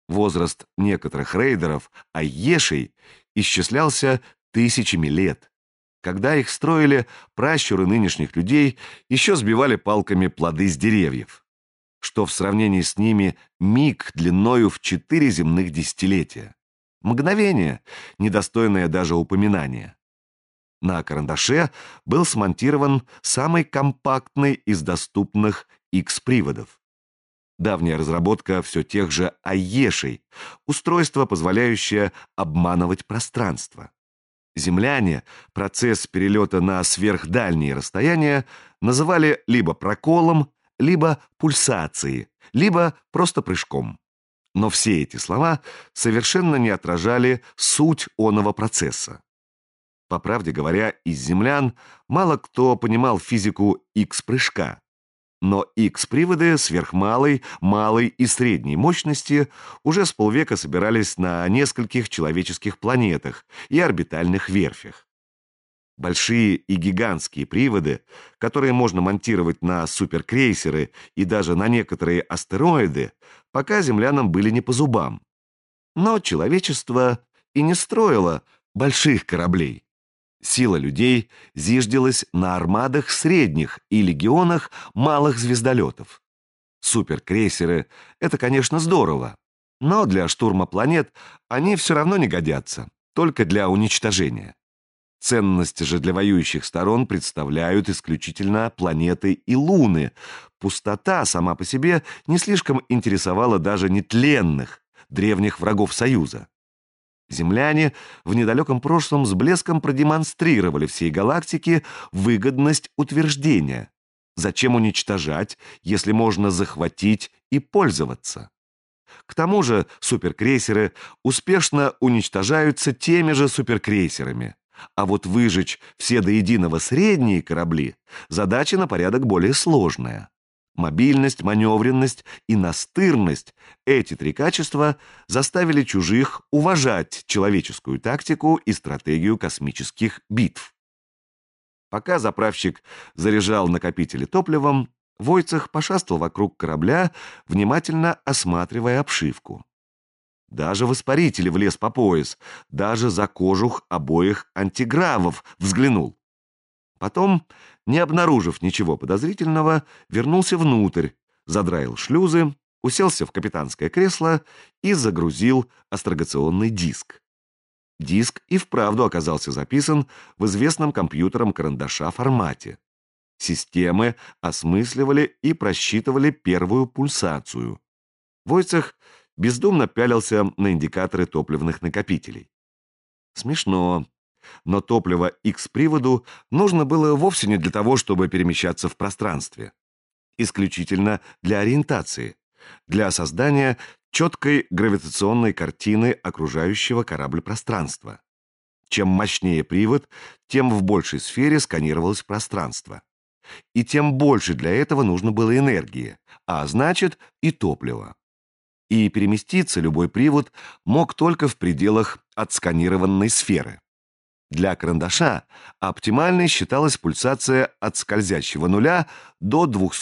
Возраст некоторых рейдеров, айешей, исчислялся тысячами лет. Когда их строили, пращуры нынешних людей еще сбивали палками плоды с деревьев, что в сравнении с ними миг длиною в 4 земных десятилетия. Мгновение, недостойное даже упоминания. На карандаше был смонтирован самый компактный из доступных X-приводов. Давняя разработка все тех же айешей, устройство, позволяющее обманывать пространство. Земляне процесс перелета на сверхдальние расстояния называли либо проколом, либо пульсацией, либо просто прыжком. Но все эти слова совершенно не отражали суть оного процесса. По правде говоря, из землян мало кто понимал физику X-прыжка. Но X-приводы сверхмалой, малой и средней мощности уже с полвека собирались на нескольких человеческих планетах и орбитальных верфях. Большие и гигантские приводы, которые можно монтировать на суперкрейсеры и даже на некоторые астероиды, пока землянам были не по зубам. Но человечество и не строило больших кораблей. Сила людей зиждилась на армадах средних и легионах малых звездолетов. Суперкрейсеры — это, конечно, здорово, но для штурма планет они все равно не годятся, только для уничтожения. Ценность же для воюющих сторон представляют исключительно планеты и луны. Пустота сама по себе не слишком интересовала даже нетленных, древних врагов Союза. Земляне в недалеком прошлом с блеском продемонстрировали всей галактике выгодность утверждения. Зачем уничтожать, если можно захватить и пользоваться? К тому же суперкрейсеры успешно уничтожаются теми же суперкрейсерами. А вот выжечь все до единого средние корабли – задача на порядок более сложная. Мобильность, маневренность и настырность – эти три качества заставили чужих уважать человеческую тактику и стратегию космических битв. Пока заправщик заряжал накопители топливом, Войцех пошастал вокруг корабля, внимательно осматривая обшивку. Даже в испарителе влез по пояс, даже за кожух обоих антигравов взглянул. Потом, не обнаружив ничего подозрительного, вернулся внутрь, задраил шлюзы, уселся в капитанское кресло и загрузил астрогационный диск. Диск и вправду оказался записан в известном компьютером карандаша формате. Системы осмысливали и просчитывали первую пульсацию. Войцех бездумно пялился на индикаторы топливных накопителей. Смешно. Но топливо X-приводу нужно было вовсе не для того, чтобы перемещаться в пространстве. Исключительно для ориентации, для создания четкой гравитационной картины окружающего корабль пространства. Чем мощнее привод, тем в большей сфере сканировалось пространство. И тем больше для этого нужно было энергии, а значит и топлива. И переместиться любой привод мог только в пределах отсканированной сферы. Для карандаша оптимальной считалась пульсация от скользящего нуля до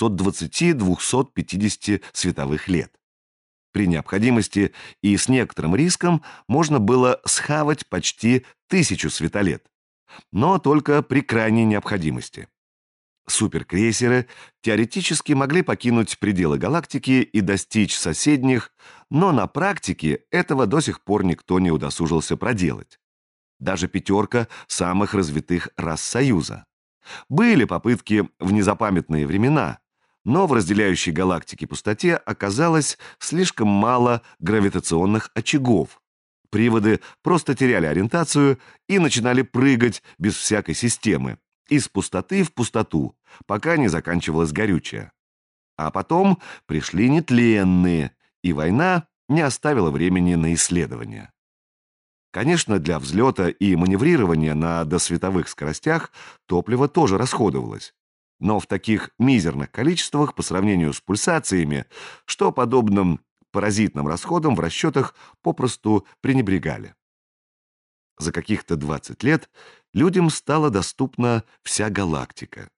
220-250 световых лет. При необходимости и с некоторым риском можно было схавать почти 1000 светолет, но только при крайней необходимости. Суперкрейсеры теоретически могли покинуть пределы галактики и достичь соседних, но на практике этого до сих пор никто не удосужился проделать. Даже 5 самых развитых рас Союза. Были попытки в незапамятные времена, но в разделяющей галактики пустоте оказалось слишком мало гравитационных очагов. Приводы просто теряли ориентацию и начинали прыгать без всякой системы, из пустоты в пустоту, пока не заканчивалось горючее. А потом пришли нетленные, и война не оставила времени на исследования. Конечно, для взлета и маневрирования на досветовых скоростях топливо тоже расходовалось, но в таких мизерных количествах по сравнению с пульсациями, что подобным паразитным расходом в расчетах попросту пренебрегали. За каких-то 20 лет людям стала доступна вся галактика.